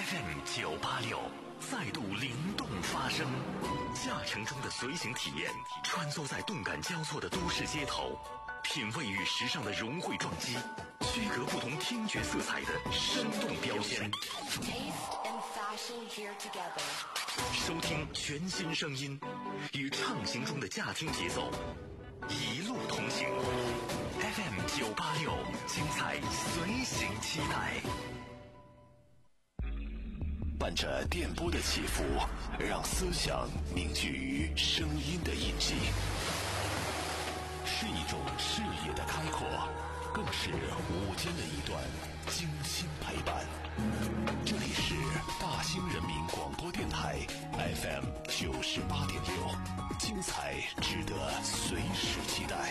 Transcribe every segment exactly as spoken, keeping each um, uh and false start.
F M 九八六再度灵动发声，驾乘中的随行体验，穿梭在动感交错的都市街头，品味与时尚的融汇撞击，区隔不同听觉色彩的生动标签。收听全新声音，与畅行中的驾听节奏，一路同行。F M 九八六，精彩随行期待。伴着电波的起伏，让思想凝聚于声音的印记，是一种视野的开阔，更是午间的一段精心陪伴。这里是大兴人民广播电台 F M 九十八点六，精彩值得随时期待。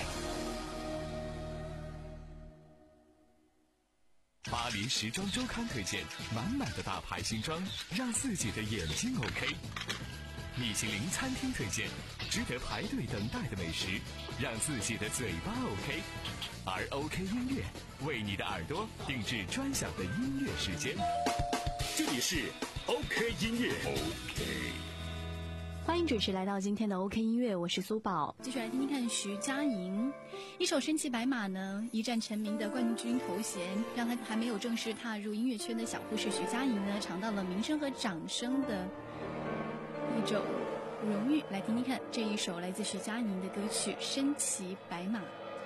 巴黎时装周刊推荐满满的大牌新装，让自己的眼睛 OK。米其林餐厅推荐值得排队等待的美食，让自己的嘴巴 OK。而 OK 音乐为你的耳朵定制专享的音乐时间。这里是 OK 音乐 OK。 欢迎准时来到今天的 OK 音乐，我是苏宝。 继续来听听看徐佳莹，一首《身骑白马》呢，一战成名的冠军头衔，让她还没有正式踏入音乐圈的小护士徐佳莹呢，尝到了名声和掌声的一种荣誉。来听听看这一首来自徐佳莹的歌曲《身骑白马》。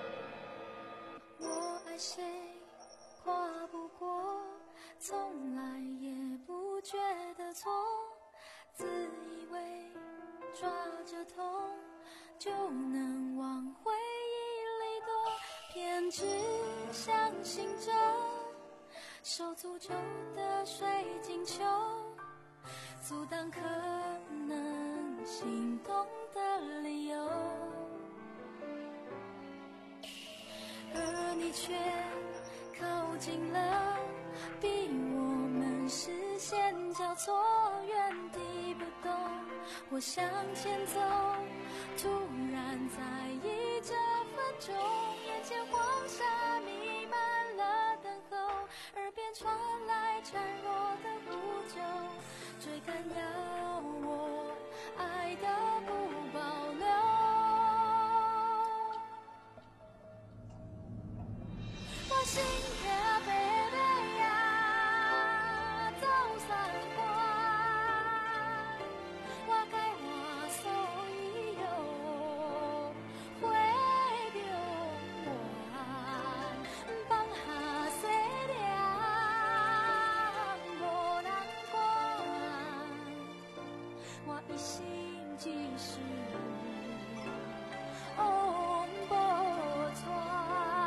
我爱谁跨不过，从来也不觉得错，自以为抓着痛就能往回忆里躲，偏只相信着手足球的水晶球，阻挡可能心动的理由，而你却靠近了，逼我们视线交错，原地不动。我向前走，突然在意这分钟，眼前黄沙弥漫了等候，耳边传来孱弱的呼救，追赶要我爱的不保留。我心跳贝贝呀，走散过，我该我所以有会着我放下细念无人管，我一心只是往无传。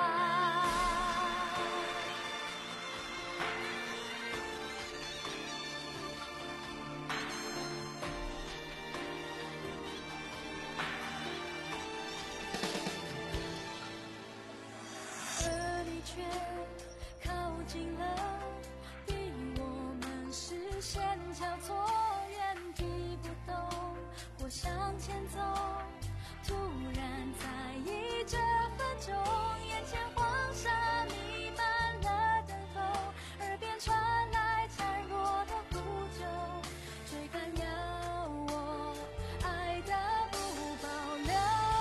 靠近了，逼我们视线交错，原地不动，或向前走，突然在意这分钟，眼前黄沙弥漫了等候，耳边传来孱弱的呼救，追赶要我爱的不保留。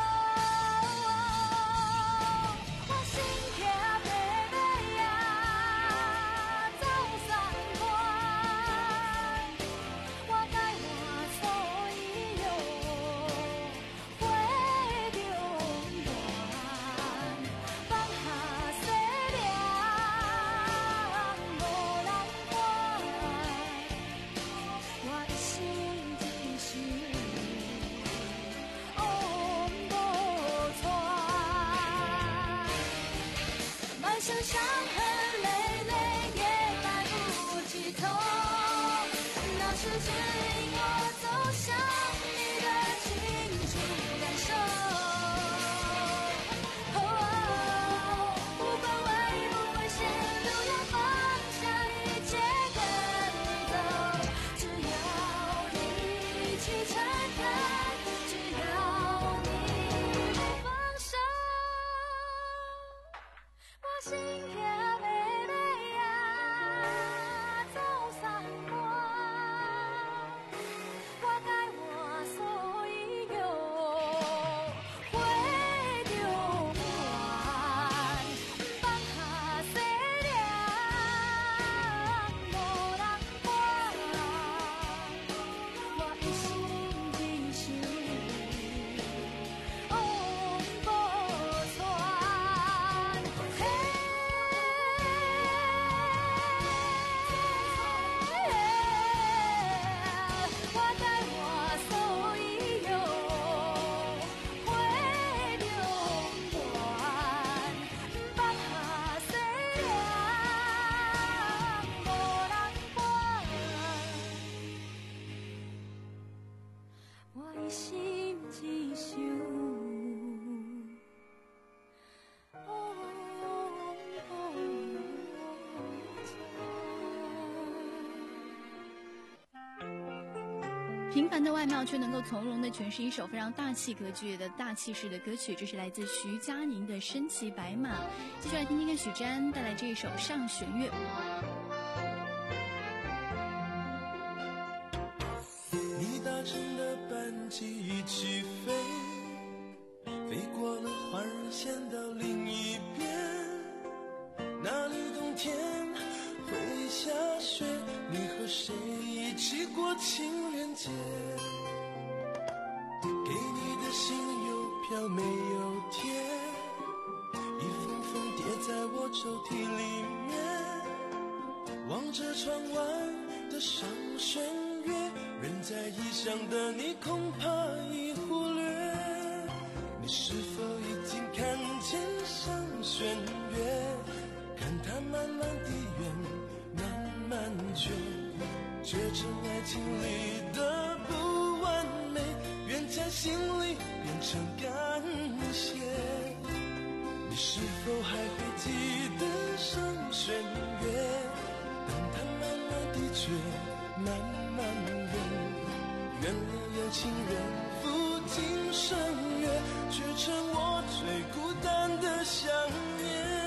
我心跳贝贝呀，走散过，我该我所以有会着我平凡的外貌却能够从容地诠释一首非常大气格局的大气势的歌曲，这是来自徐佳莹的《身骑白马》。继续来听听看许詹带来这一首《上弦月》。 你搭乘的班机一起飞，飞过了环日线到另一边，那里冬天会下雪，你和谁一起过情人节？给你的信邮票没有贴，一封封叠在我抽屉里面，望着窗外的上弦月，人在异乡的你恐怕已忽略，你是否已经看见上弦月？看它慢慢地圆，慢慢缺，缺成爱情里的不完美，愿在心里变成感谢。你是否还会记得上弦月？当它慢慢地缺，慢慢圆，圆了有情人赴今生约，却成我最孤单的想念。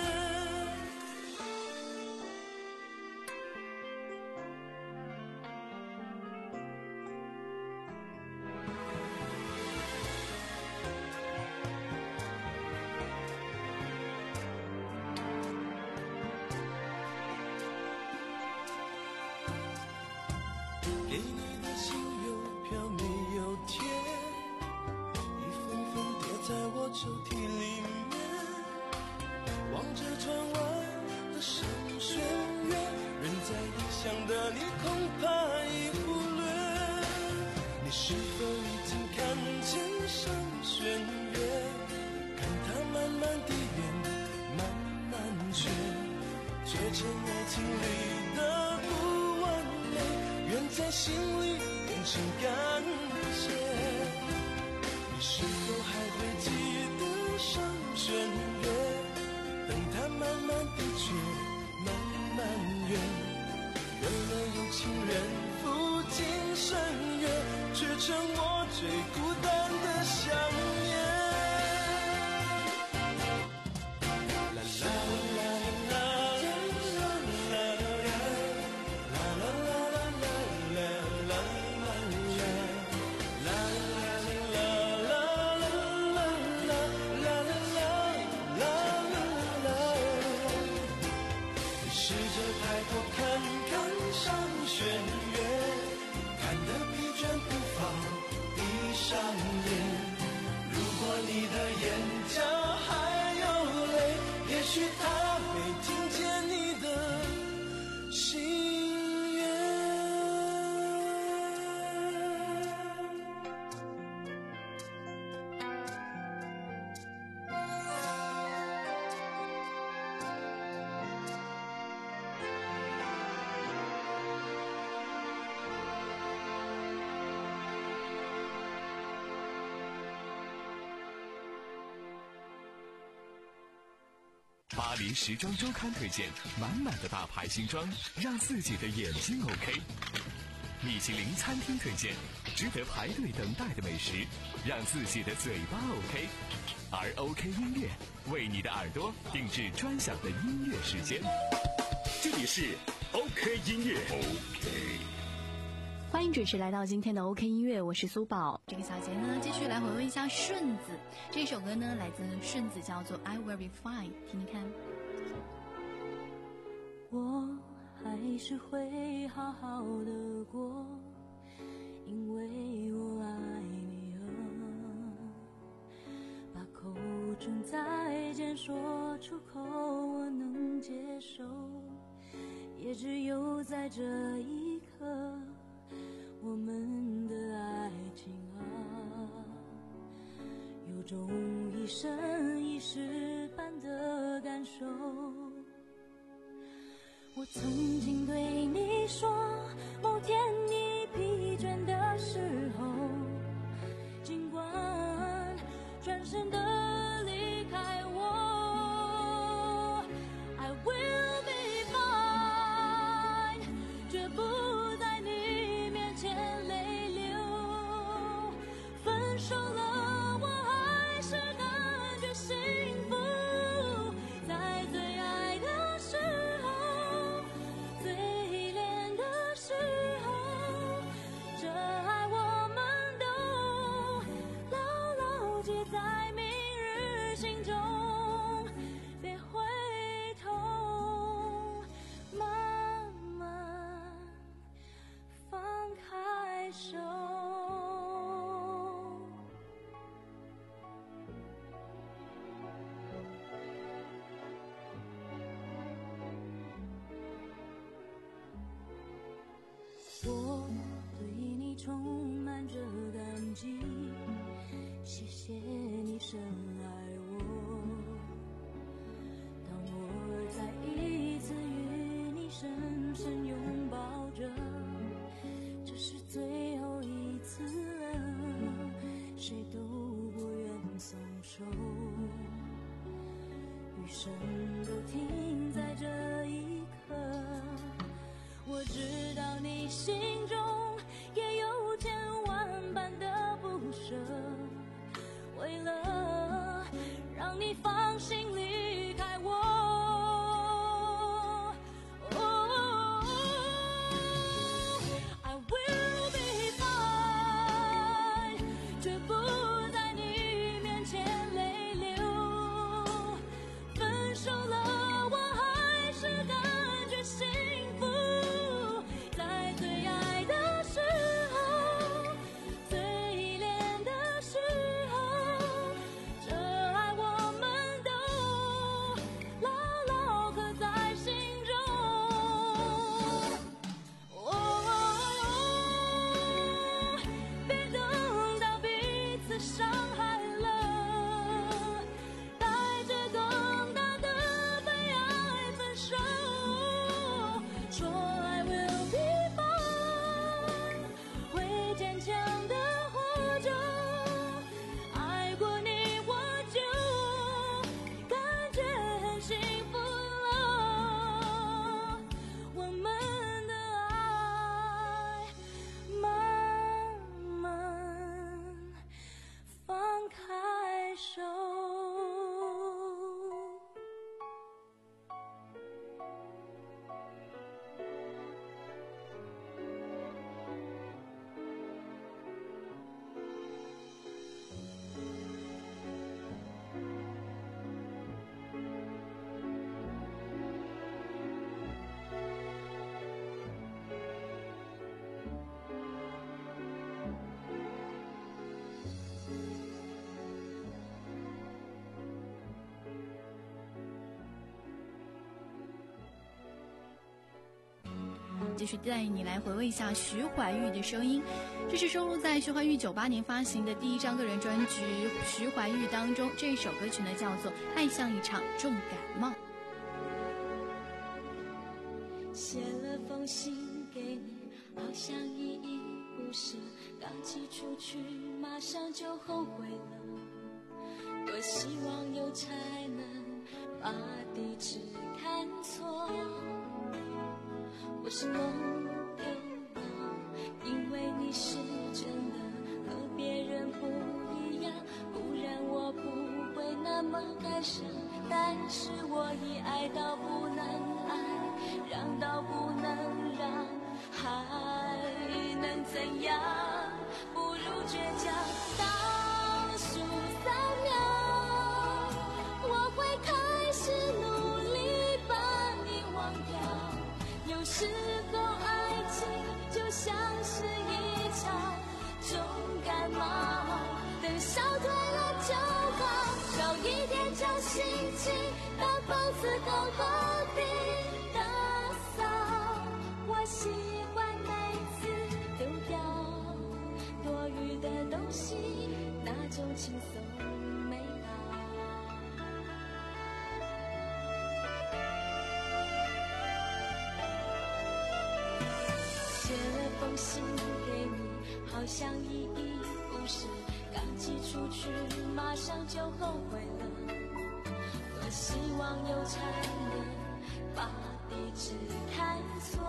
给你的信邮票没有贴，一封封叠在我抽屉里面，望着窗外的上弦月，人在异乡的你恐怕已忽略，你是否已经看见上弦月？看它慢慢地圆，慢慢缺，缺成爱情里的不完美，愿在心里变成感谢。你是否还会记得上弦月？等它慢慢地缺，慢慢圆，圆了有情人赴今生约，却成我最孤单的想念。试着抬头看看上弦月，看得疲倦不妨闭上眼。如果你的眼角还有泪，也许他没听见你的心愿。 巴黎时装周刊推荐满满的大牌新装，让自己的眼睛 OK。米其林餐厅推荐值得排队等待的美食，让自己的嘴巴 OK。而 OK 音乐为你的耳朵定制专享的音乐时间。这里是 OK 音乐 OK。 欢迎准时来到今天的 OK 音乐，我是苏宝。 这个小节呢，继续来回味一下顺子这首歌呢，来自顺子，叫做 I Will Be Fine， 听听看。 我还是会好好的过，因为我爱你啊，把口中再见说出口，我能接受，也只有在这一刻，我们的爱情啊，有种一生一世般的感受。我曾经对你说，某天你疲倦的时候，尽管转身的离开我， I will be fine， 绝不在你面前泪流。 继续带你来回味一下徐怀钰的声音。这是收录在徐怀钰九八年发行的第一张个人专辑《徐怀钰》当中，这首歌曲呢叫做《爱像一场重感冒》。 写了封信给你，好像依依不舍，刚寄出去马上就后悔了，多希望邮差能把地址看错，我是弄丢了，因为你是真的和别人不一样，不然我不会那么爱上，但是我已爱到不能爱，让到不能让，还能怎样？不如倔强。倒数三秒，我会开始努力把你忘掉。有时候爱情就像是一场重感冒，等消退了就好，少一点侥幸情，当房子够后地打扫。我喜欢每次丢掉多余的东西，那种轻松美好。写了封信给你，好像依依不舍，刚寄出去马上就后悔了，多希望邮差能把地址看错，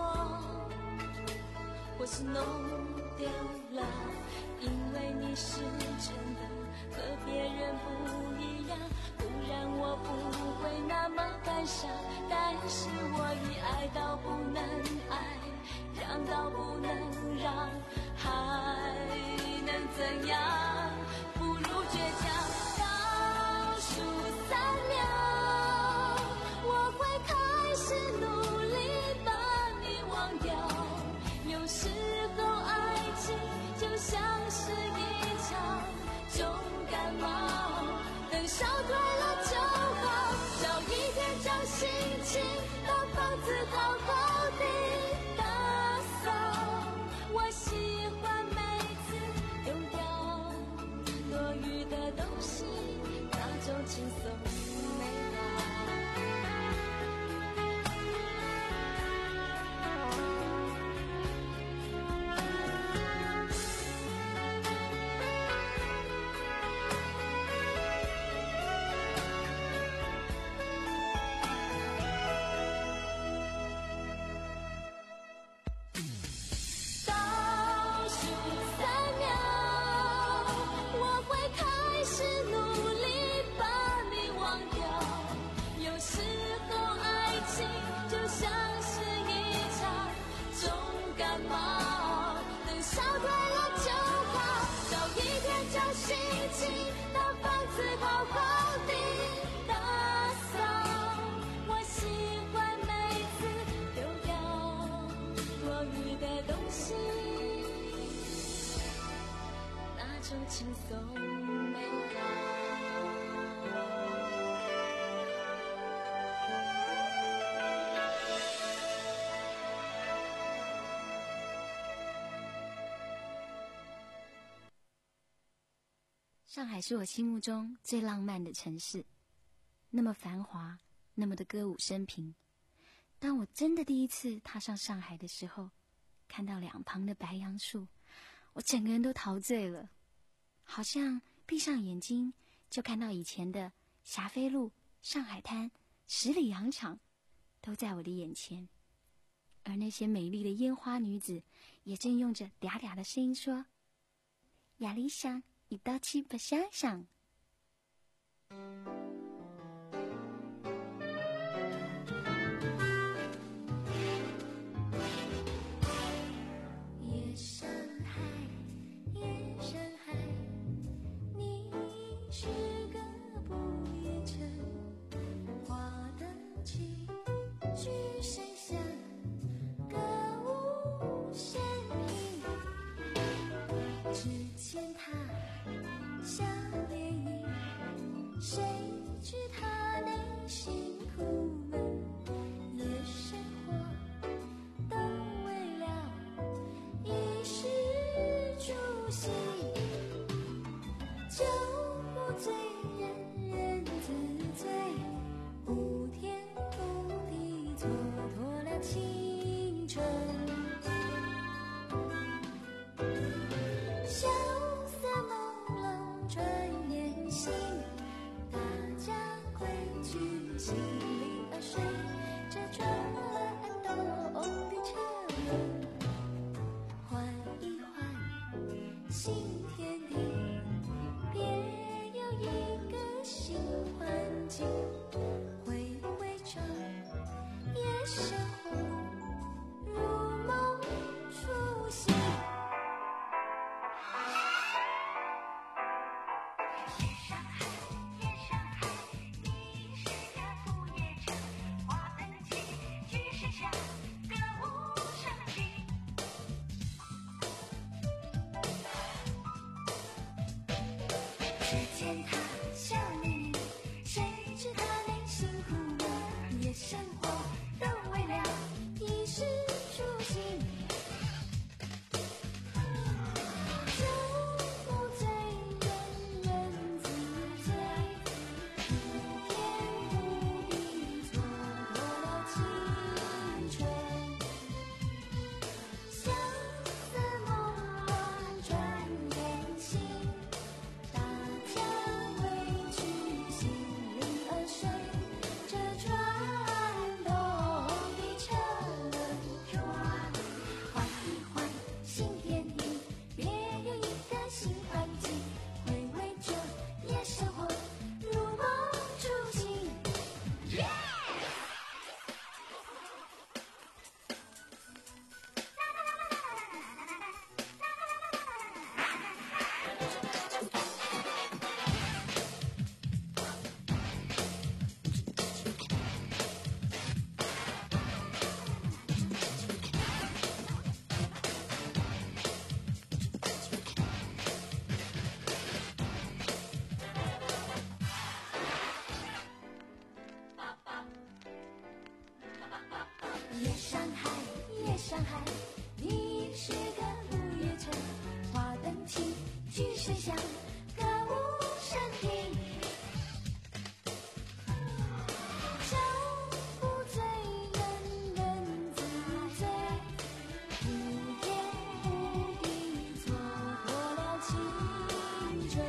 或是弄丢了，因为你是真的和别人不一样，不然我不会那么感伤，但是我已爱到不能爱，让到不能让，还能怎样？不如倔强。倒数三秒，我会开始努力把你忘掉。有时候爱情就像是一场重感冒，等消退了就好，少一点侥幸情，当房子好好地打扫。我喜欢每次丢掉多余的东西，那种轻松美好。倒数三秒，我会开始努力把你忘掉。有时候爱情就像是一场重感冒，等消退了就好，少一点侥幸情，当房子好好地打扫。我喜欢每次丢掉多余的东西，那种轻松美好。 上海是我心目中最浪漫的城市，那么繁华，那么的歌舞升平。当我真的第一次踏上上海的时候，看到两旁的白杨树，我整个人都陶醉了，好像闭上眼睛就看到以前的霞飞路、上海滩、十里洋场都在我的眼前，而那些美丽的烟花女子也正用着嗲嗲的声音说：亚理想一道去不想想。 夜上海，夜上海，你是个不夜城，花灯起，巨声响，歌舞升平。只见他像涟漪，谁春。萧瑟朦胧转眼醒，大家归去，心里儿睡，这转了安东的车轮，换一换新天地，别有一个新环境，回味着夜生活，如梦初醒。只见他笑眯眯，谁知他内心苦闷，夜生活都为了衣食住行。酒不醉人人自醉，不言不必蹉跎了青春。萧瑟朦胧转眼醒，大家归去，心灵儿睡，这转动的车轮转，换一换新天地，别有一个新环境，回味着夜生活，如梦初醒。夜上海，夜上海，你是个不夜城，花灯起，曲声响，歌舞升平。酒不醉人人自醉，不言不必蹉跎了青春。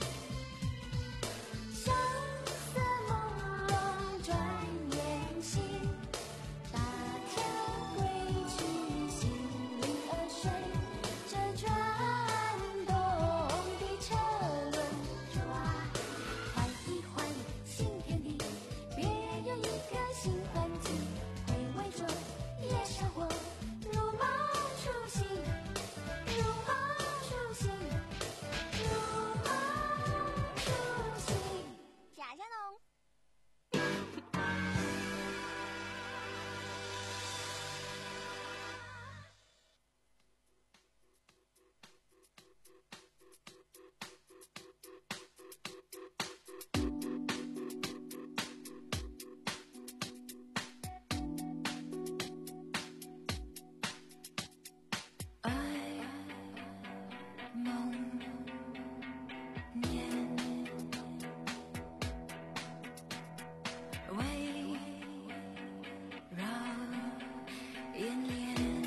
萧瑟朦胧转眼醒，大家归去，心灵儿睡，这转动的车轮转，换一换新天地，别有一个新环境，回味着夜生活，如梦初醒，如梦初醒，如梦初醒。假香农。爱梦念，围绕眼帘，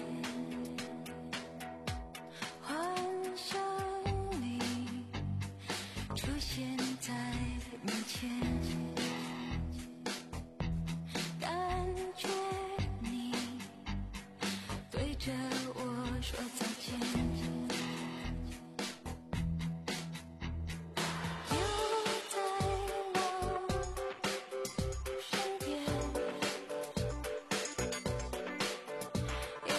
幻想你出现在面前，感觉你对着我说再见，留在我身边，永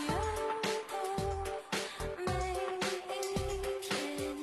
远的每一天。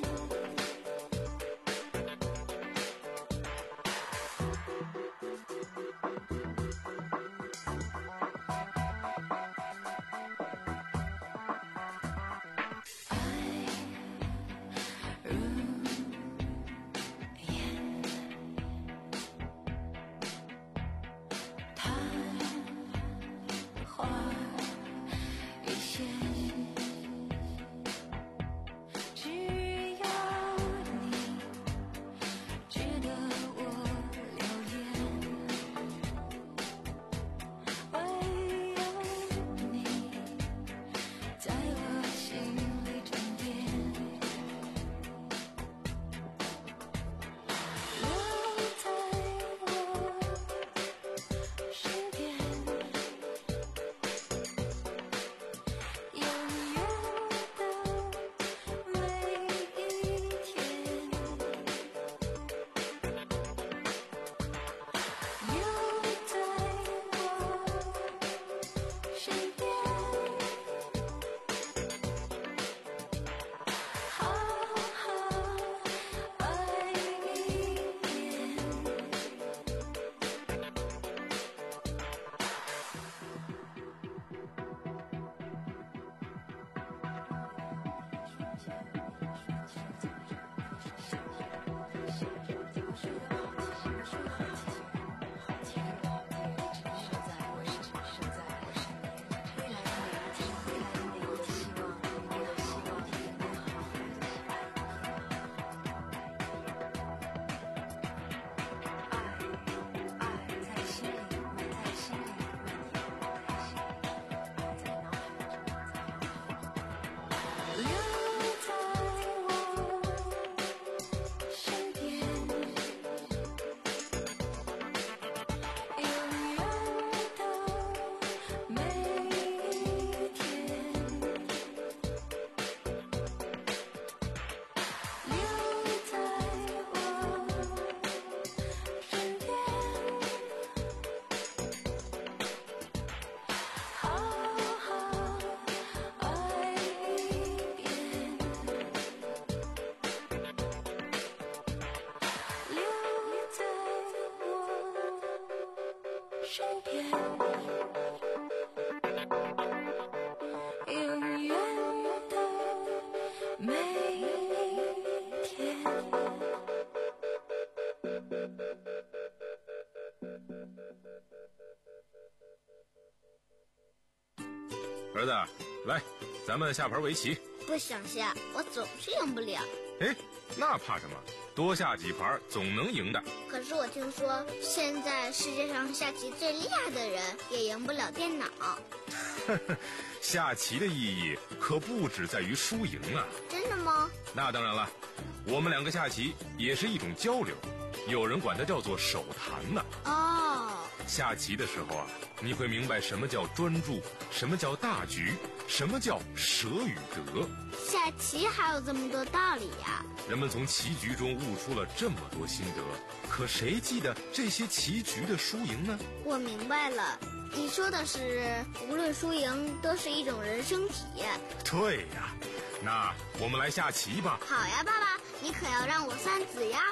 儿子，来，咱们下盘围棋。 不想下，我总是赢不了。 哎，那怕什么？多下几盘总能赢的。 可是我听说，现在世界上下棋最厉害的人也赢不了电脑。 下棋的意义可不只在于输赢啊。 真的吗？ 那当然了，我们两个下棋也是一种交流，有人管它叫做手谈呢。 哦。 下棋的时候啊，你会明白什么叫专注，什么叫大局，什么叫舍与得。 下棋还有这么多道理呀！ 人们从棋局中悟出了这么多心得，可谁记得这些棋局的输赢呢？ 我明白了，你说的是无论输赢都是一种人生体验。 对呀，那我们来下棋吧。 好呀，爸爸，你可要让我三子呀。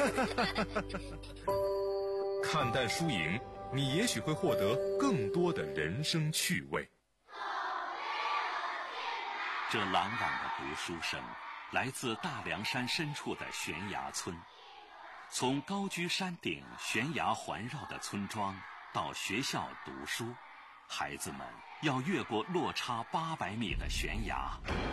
看淡输赢，你也许会获得更多的人生趣味。 这朗朗的读书声来自大凉山深处的悬崖村。从高居山顶悬崖环绕的村庄到学校读书，孩子们要越过落差八百米的悬崖，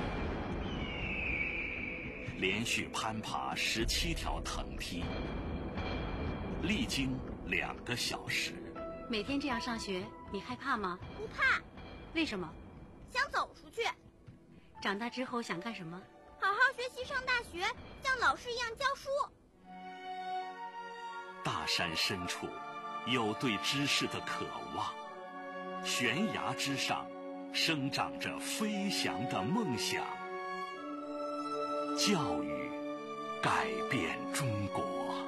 连续攀爬十七条藤梯，历经两个小时。 每天这样上学，你害怕吗？ 不怕。 为什么？ 想走出去。 长大之后想干什么？ 好好学习，上大学，像老师一样教书。 大山深处有对知识的渴望，悬崖之上生长着飞翔的梦想。教育改变中国。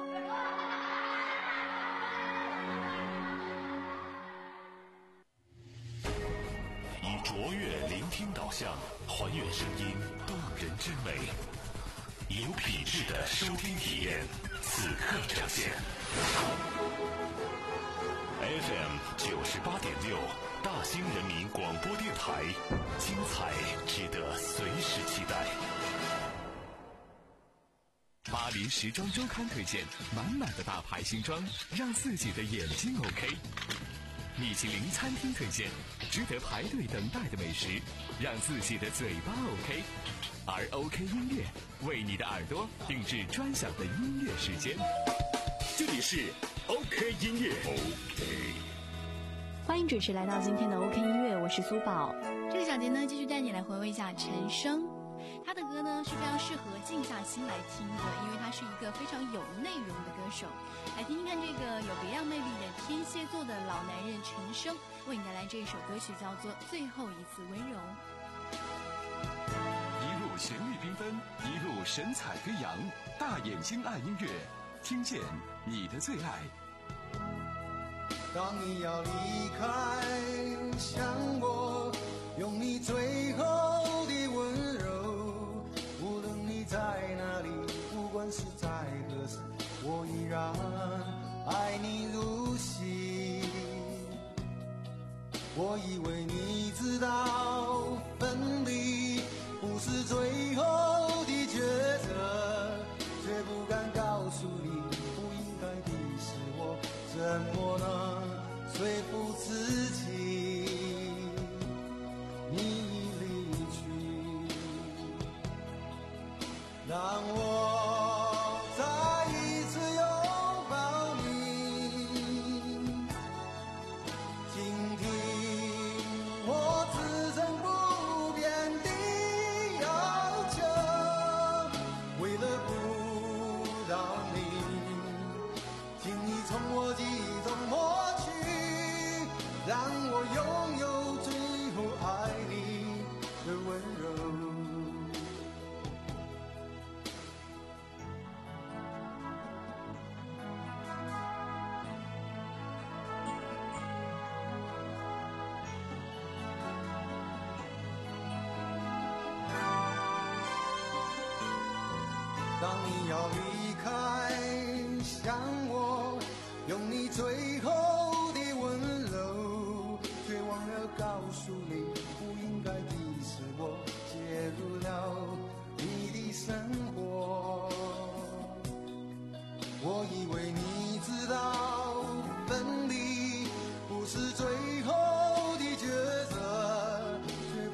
以卓越聆听导向，还原声音动人之美，以有品质的收听体验，此刻呈现。F M 九十八点六，大兴人民广播电台，精彩值得随时期待。 巴黎时装周刊推荐满满的大牌新装，让自己的眼睛 OK。米其林餐厅推荐值得排队等待的美食，让自己的嘴巴 OK。而 OK 音乐为你的耳朵定制专享的音乐时间。这里是 OK 音乐 OK。 欢迎准时来到今天的 OK 音乐，我是苏宝。这个小节呢，继续带你来回味一下陈升。他的歌呢是非常适合静下心来听的，因为他是一个非常有内容的歌手。来听听看这个有别样魅力的天蝎座的老男人陈升，为你带来这一首歌曲，叫做《最后一次温柔》。 一路旋律缤纷，一路神采飞扬，大眼睛爱音乐，听见你的最爱。 当你要离开，想我，用你最后的温柔，无论你在哪里，不管是在何时，我依然爱你如昔。我以为你知道分离不是最后的抉择，却不敢告诉你不应该的是我，怎么能说服自己你已离去，让我再一次拥抱你，听听我此生不变的要求，为了不让你轻易从我记忆中抹去，让我拥有最后爱你的温柔。当你要离开，想我，用你最后的温柔，却忘了告诉你不应该的是我介入了你的生活。我以为你知道分离不是最后的抉择，却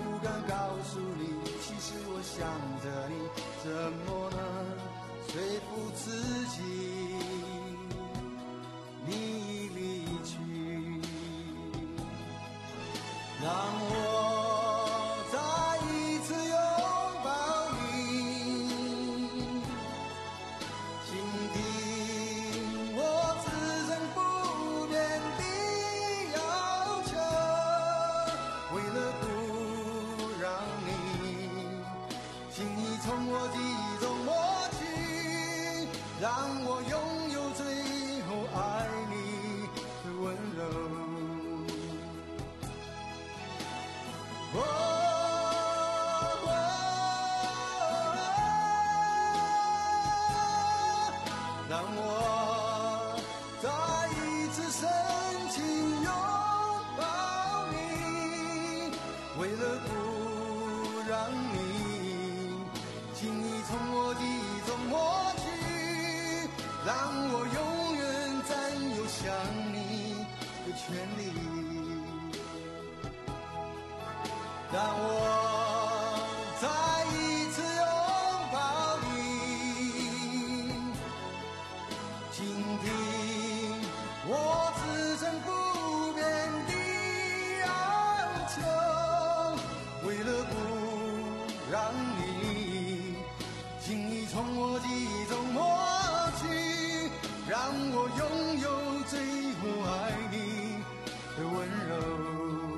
从我记忆中抹去，让我拥有最后爱你的温柔。哦哦让我再一次深情拥抱你，为了不让你轻易从我记忆中抹去，让我永远占有想你的权利。让我再一次拥抱你，倾听我此生不变的要求，为了不让你轻易从我记忆中抹去，让我拥有最后爱你的温柔。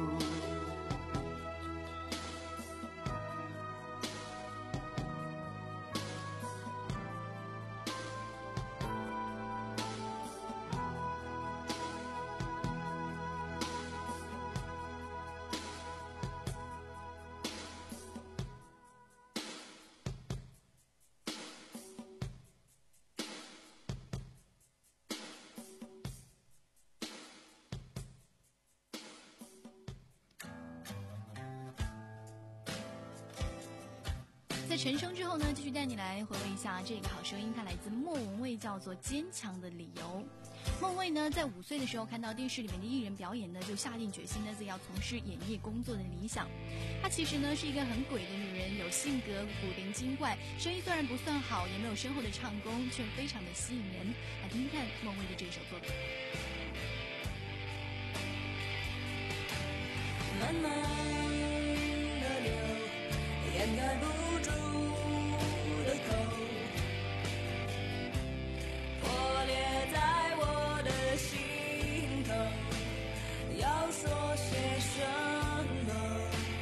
在陈升之后呢，继续带你来回味一下这个好声音，它来自莫文蔚，叫做《坚强的理由》。莫文蔚呢，在五岁的时候看到电视里面的艺人表演呢，就下定决心呢，自己要从事演艺工作的理想。她其实呢是一个很鬼的女人，有性格古灵精怪，声音虽然不算好，也没有深厚的唱功，却非常的吸引人。来听听看莫文蔚的这首作品。 慢慢的流，掩盖不住的口，破裂在我的心头，要说些什么？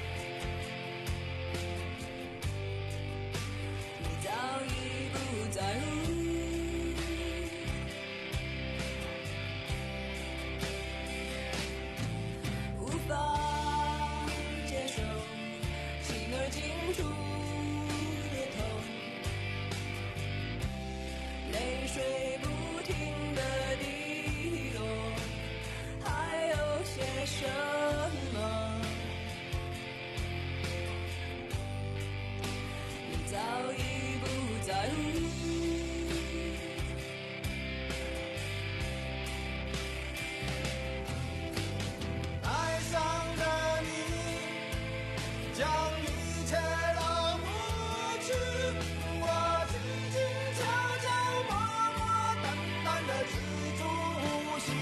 你早已不在乎，无法接受轻而紧出的痛，泪水不停地滴落，还有些什么？你早已不在乎。 爱上了你，将一切都抹去，我静静悄悄默默淡淡的止住呼吸。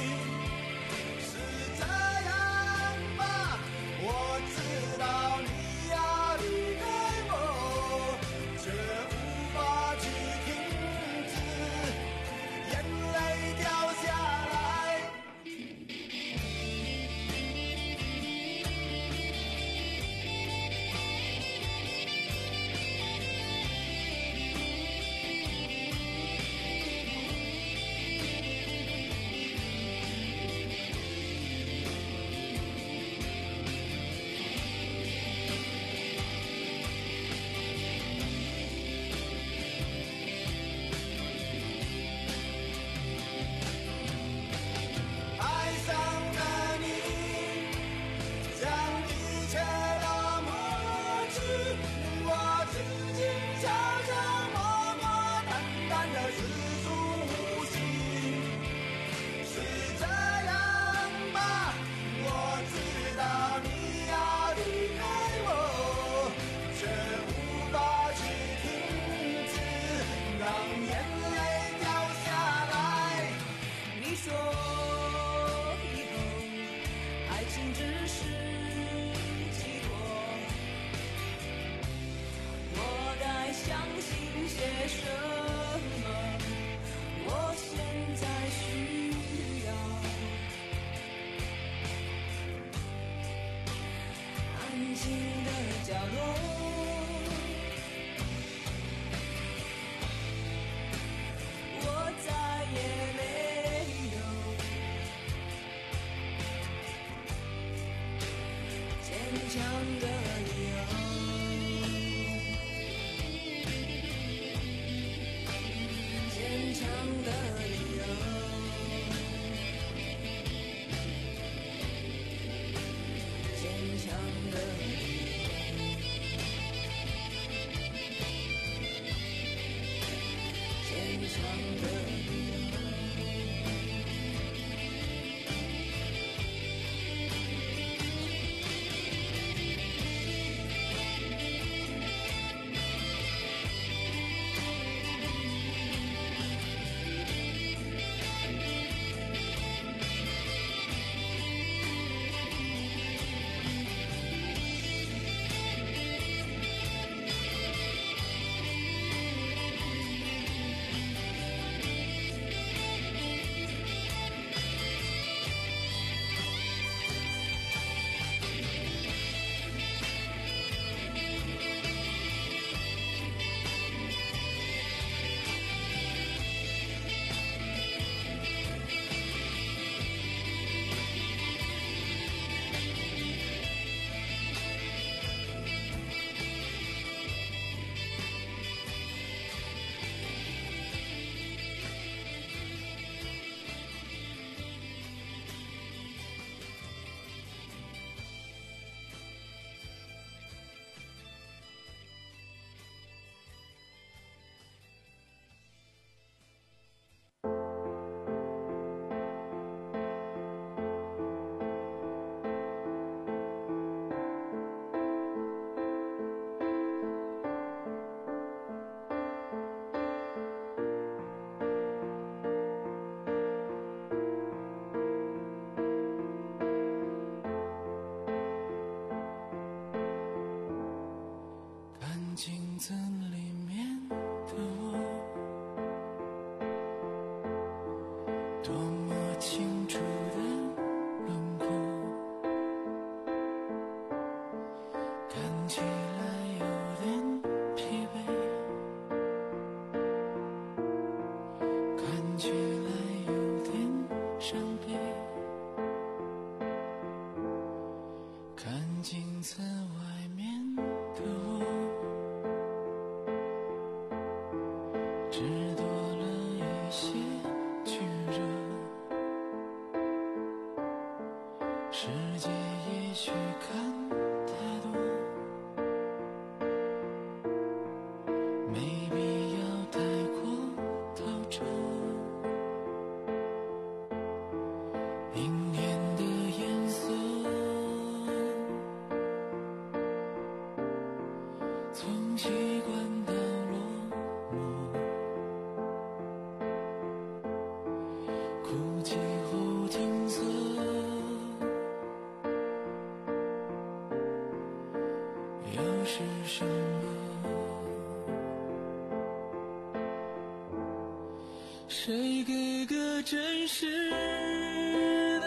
是这样吧，我知道你要离开我，却无法去停止，眼泪掉下来。爱上了你，将一切都抹去，我静静悄悄默默淡淡的止住呼吸。是这样吧，我知道你要离开我，却无法去停止，让眼泪掉下来。 你说以后爱情只是寄托，我该相信些什么？我现在需要安静的角落， 的理由，坚强的理由，坚强的理由，坚强的理由。镜子里面的我，多么清楚的轮廓，看起来有点疲惫，看起来有点伤悲，看镜子外面的我，只多了一些炙热，世界也许看太多，没必要太过透彻，明天的颜色从习惯到落寞，哭泣后景色又是什么？谁给个真实的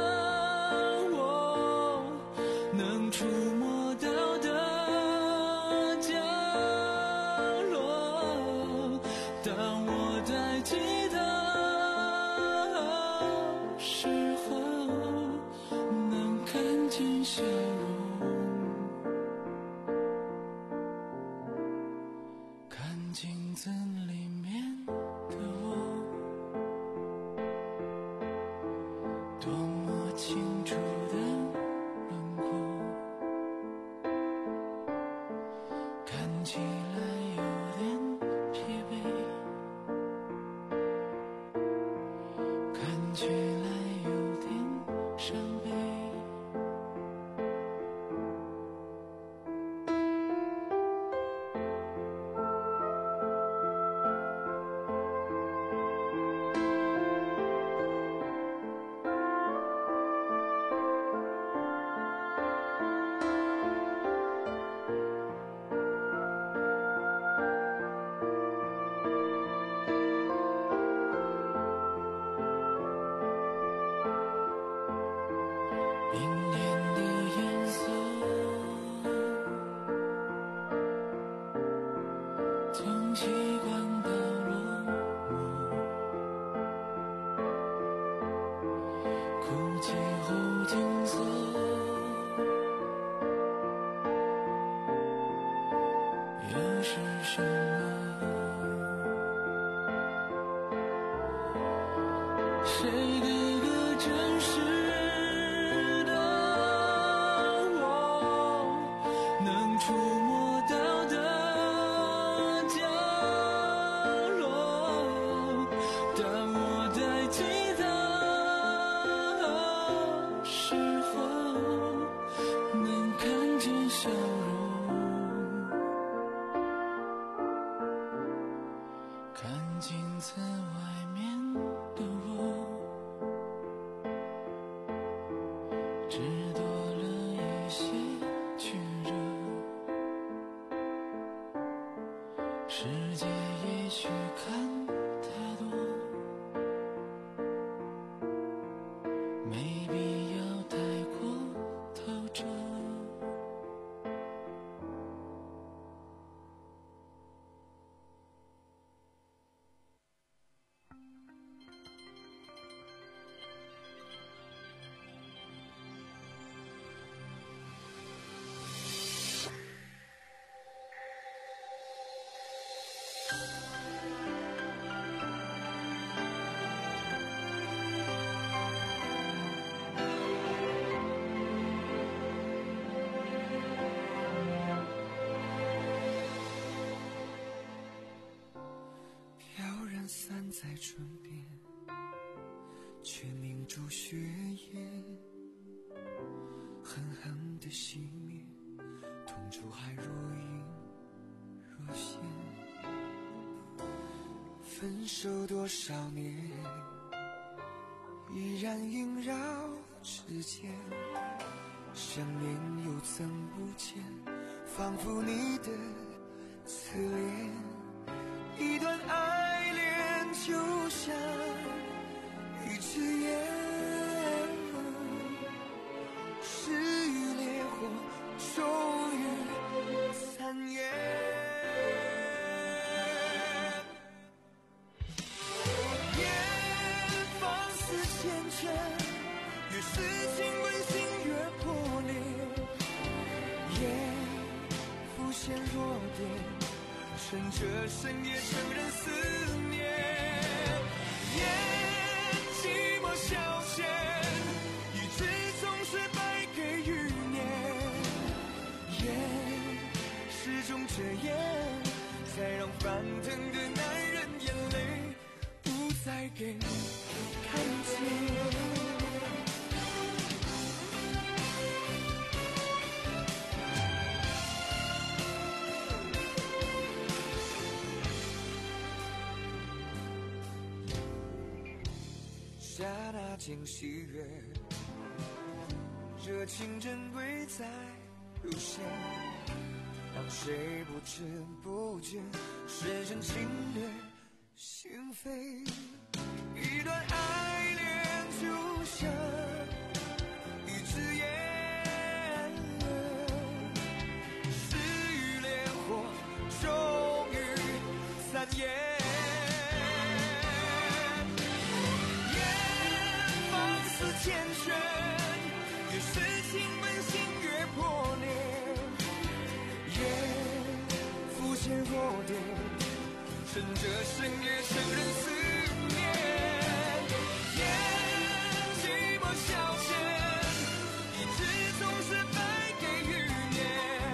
我能触摸到的角落？当我在记得时候，能看见笑容，看镜子里面的我，多么清楚的轮廓，看起来有点疲惫，看起来有点伤悲。 是什么？谁给个真实的我，能触摸到的角落？当我在记得时候，能看见笑容，看镜子外面的我，只多了一些怯热。世界也许看太多，没必要太过透彻。飘然散在唇边，却凝住血液，狠狠地熄灭，痛楚还若隐若现。分手多少年，依然萦绕指尖，想念又怎不见，仿佛你的侧脸。一段爱恋就像一支烟，逝于烈火，终于残烟。夜放肆缱绻，越是亲吻心越破裂，夜浮现弱点，趁着深夜承认思念，夜寂寞消遣，意志总是败给欲念，夜始终遮掩，才让翻腾的男人眼泪不再给看见。刹那间喜悦，热情珍贵在路线，让谁不知不觉深深侵略心扉。一段爱恋就像一支烟，逝于烈火，终于残烟。缱绻，越是亲吻心越破裂，夜浮现弱点，趁着深夜承认思念，夜寂寞消遣，意志总是败给欲念，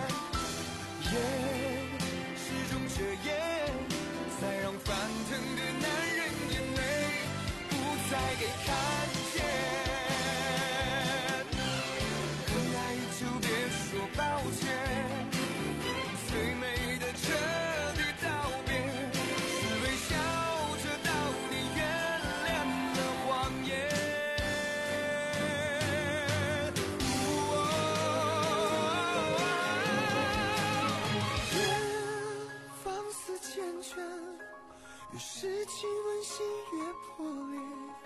夜始终遮掩，才让翻腾的男人眼泪不再给看见。抱歉，最美的彻底道别，是微笑着道你原谅了谎言。越放肆缱绻，越是亲吻心越破裂，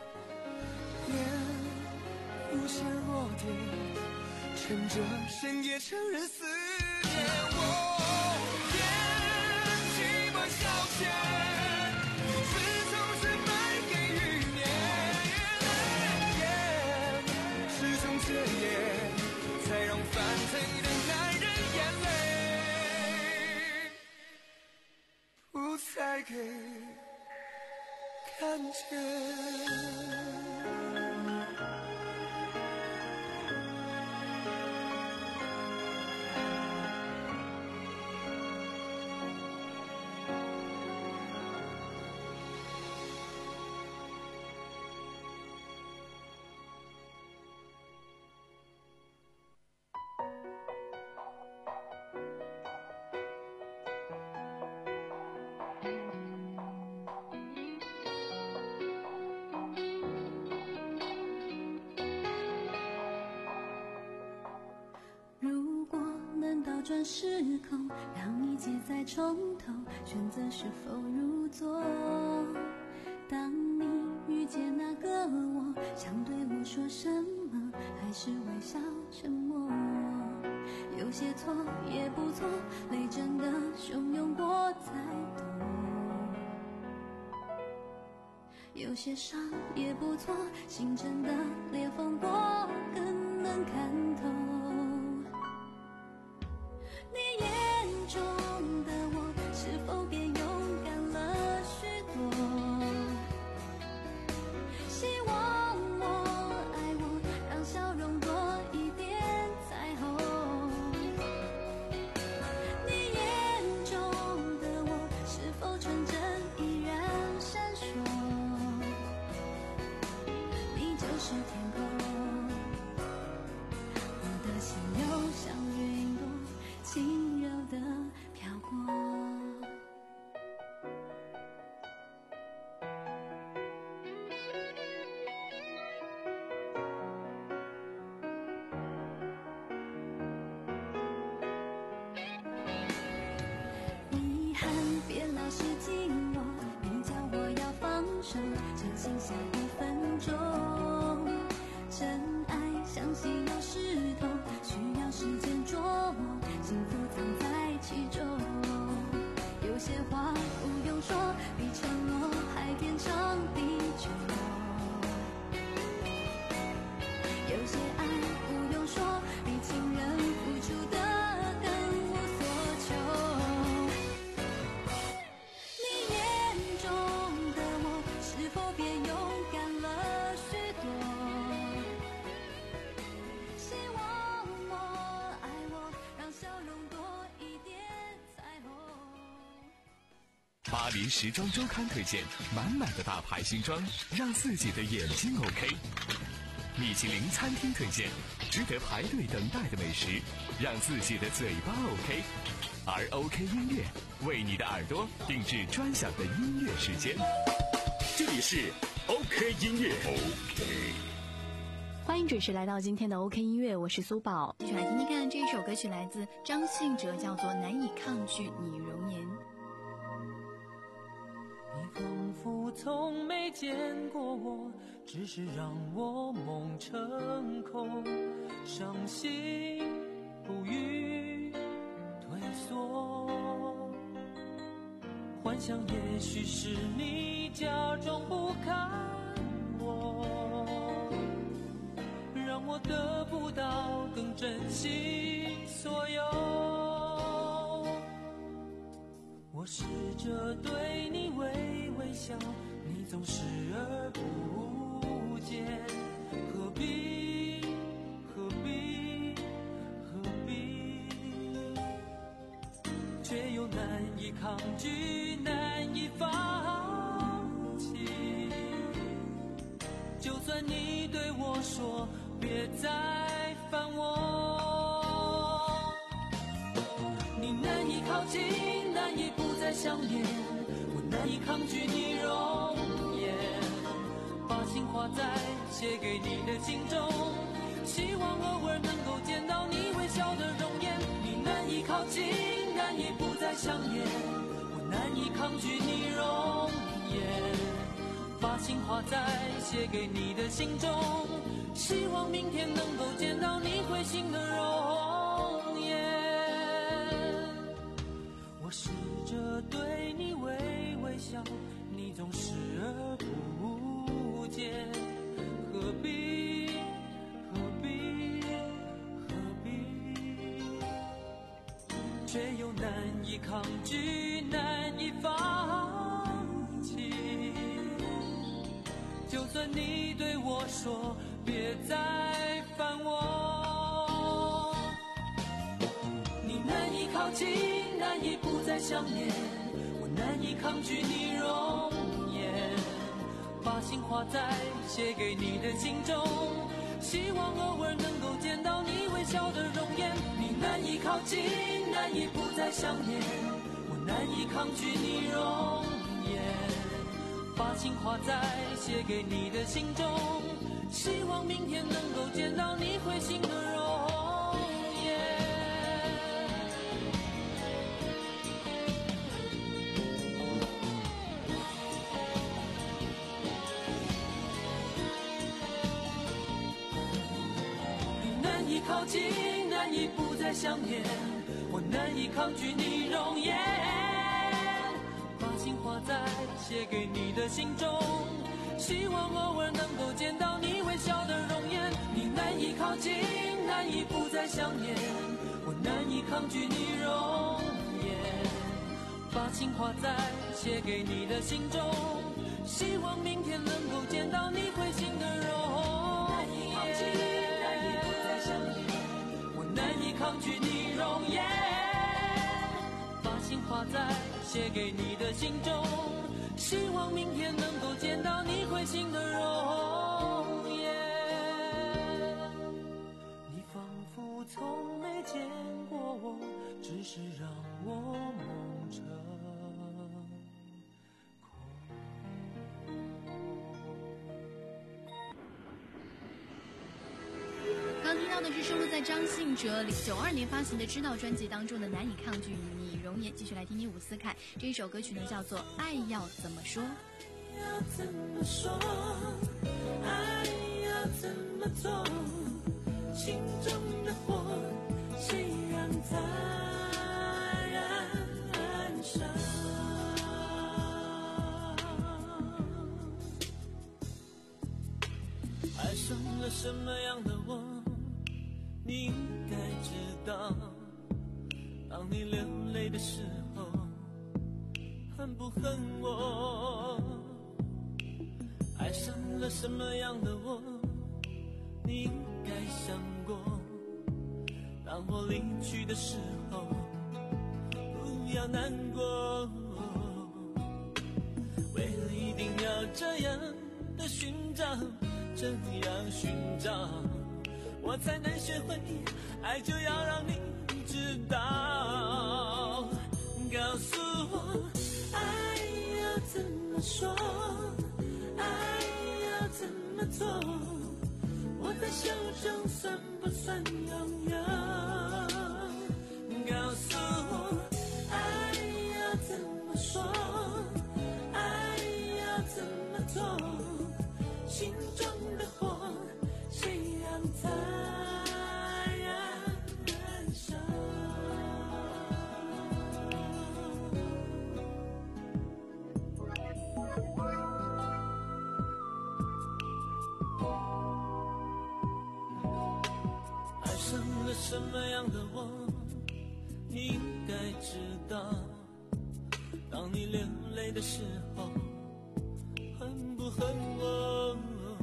越浮现弱点，趁着深夜承认思念，我夜寂寞消遣，意志总是败给欲念，始终遮掩，才让翻腾的男人眼泪给看见。 转时空，让一切再从头，选择是否入座。当你遇见那个我，想对我说什么，还是微笑沉默。有些错也不错，泪真的汹涌过才懂。有些伤也不错，心真的裂缝过更能看透。你眼中的我，是否变勇敢了许多？希望我爱我，让笑容多一点彩虹。你眼中的我，是否纯真依然闪烁？你就是天空，我的心又像云朵，轻柔地飘过。遗憾别老是紧握，你叫我要放手，相信下一分钟。真爱像稀有石头，需要时间琢磨，幸福藏在其中。有些话不用说，比承诺还天长地久。有些爱不用说，比情人付出的更无所求。你眼中的我，是否变勇敢了许多？希望我爱我，让笑容多一点彩虹。 巴黎时装周刊推荐满满的大牌新装，让自己的眼睛 OK。米其林餐厅推荐值得排队等待的美食，让自己的嘴巴 OK。而 OK 音乐为你的耳朵定制专享的音乐时间。这里是 OK 音乐 OK。 欢迎准时来到今天的 OK 音乐，我是苏宝。继续来听听看，这一首歌曲来自张信哲，叫做《难以抗拒你容颜》。 你仿佛从没见过我，只是让我梦成空，伤心不语退缩，幻想也许是你假装不看我，让我得不到更珍惜所有。我试着对你微微笑，你总视而不见，何必何必何必，却又难以抗拒，难以放弃。就算你对我说别再烦我，你难以靠近，难以不再想念，我难以抗拒你容颜，把心画在写给你的信中，希望偶尔能够见到你微笑的容颜。你难以靠近，难以不再想念，我难以抗拒你容颜，把心画在写给你的信中，希望明天能够见到你会心的容颜。我试着对你微微笑，你总视而不见，何必何必何必，却又难以抗拒，难以放算你对我说别再烦我，你难以靠近，难以不再想念，我难以抗拒你容颜，把心画在写给你的信中，希望偶尔能够见到你微笑的容颜。你难以靠近，难以不再想念，我难以抗拒你容颜，把心画在写给你的信中，希望明天能够见到你会心的容颜。你难以靠近，难以不再想念，我难以抗拒你容颜，把心画在写给你的信中，希望偶尔能够见到你微笑的容颜。你难以靠近，难以不再想念，我难以抗拒你容颜，把心画在写给你的信中，希望明天能够见到你会心的容颜。难以不再想念，我难以抗拒你容颜，把心画在写给你的信中，希望明天能够见到你会心的容颜。你仿佛从没见过我，只是让我梦成刚听到的是收录在张信哲九二年发行的《知道》专辑当中的《难以抗拒你容颜》。继续来听听伍思凯这一首歌曲呢，叫做《爱要怎么说》。 要怎么说？爱要怎么做？心中的火，谁让它燃烧？爱上了什么样的我？你应该知道，当你流泪的时候，恨不恨我？爱上了什么样的我，你应该想过，当我离去的时候，不要难过。为了一定要这样的寻找，这样寻找，我才能学会爱就要让你知道。告诉我爱要怎么说，爱要怎么做，我在手中算不算拥有？告诉我爱要怎么说，爱要怎么做，心中的火谁让它燃烧？爱上了什么样的我，你应该知道，当你流泪的时候，恨不恨我？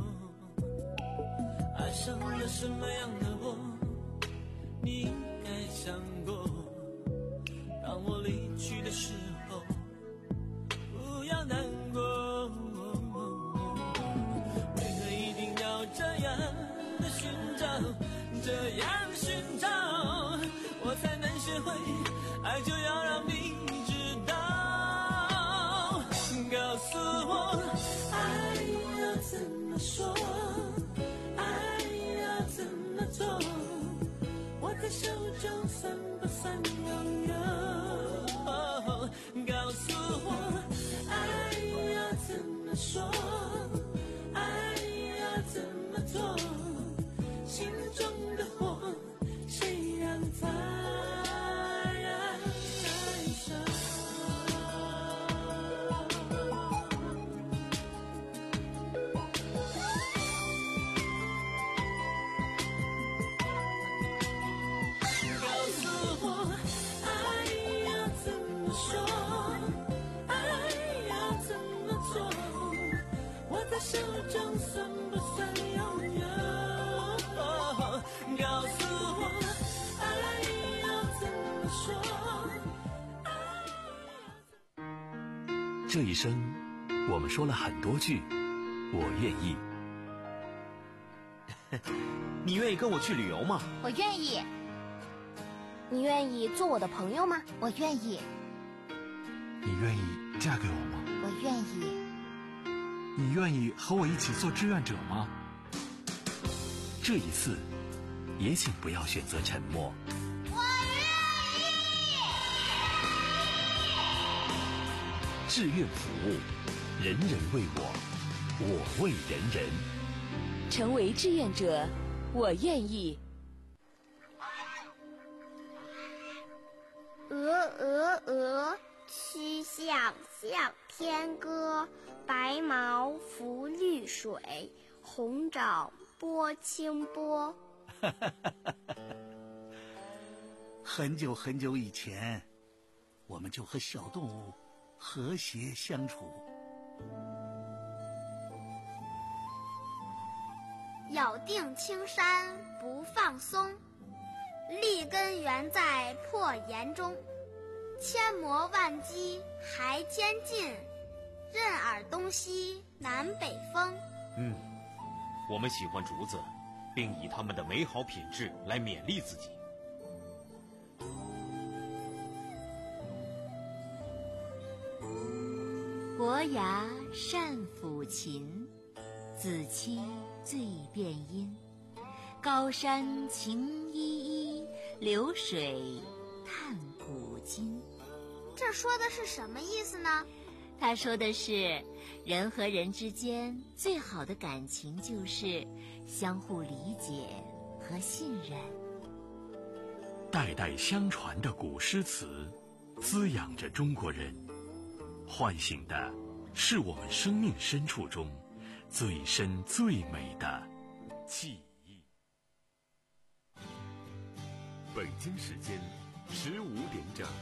爱上了什么样的我，你应该想过，当我离去的时候，不要难过。为何一定要这样的寻找，这样寻找，我才能学会爱就要让你知道。告诉我爱要怎么说，怎么做，我在手中算不算拥有？告诉我爱要怎么说，爱要怎么做，心中的火谁让它燃烧？告诉我爱这一生，我们说了很多句我愿意。 你愿意跟我去旅游吗？ 我愿意。你愿意做我的朋友吗？我愿意。 你愿意嫁给我吗？ 我愿意。 你愿意和我一起做志愿者吗？ 这一次，也请不要选择沉默。 我愿意。 志愿服务，人人为我，我为人人。 成为志愿者，我愿意。 鹅鹅鹅，曲项向天歌。白毛浮绿水，红掌拨清波。 很久很久以前，我们就和小动物和谐相处。 咬定青山不放松，立根原在破岩中。千磨万击还坚劲，任尔东西南北风。 嗯，我们喜欢竹子，并以它们的美好品质来勉励自己。 伯牙善抚琴，子期最辨音。高山晴依依，流水叹古今。 这说的是什么意思呢？ 他说的是，人和人之间最好的感情就是相互理解和信任。 代代相传的古诗词，滋养着中国人，唤醒的是我们生命深处中最深最美的记忆。 北京时间十五点整。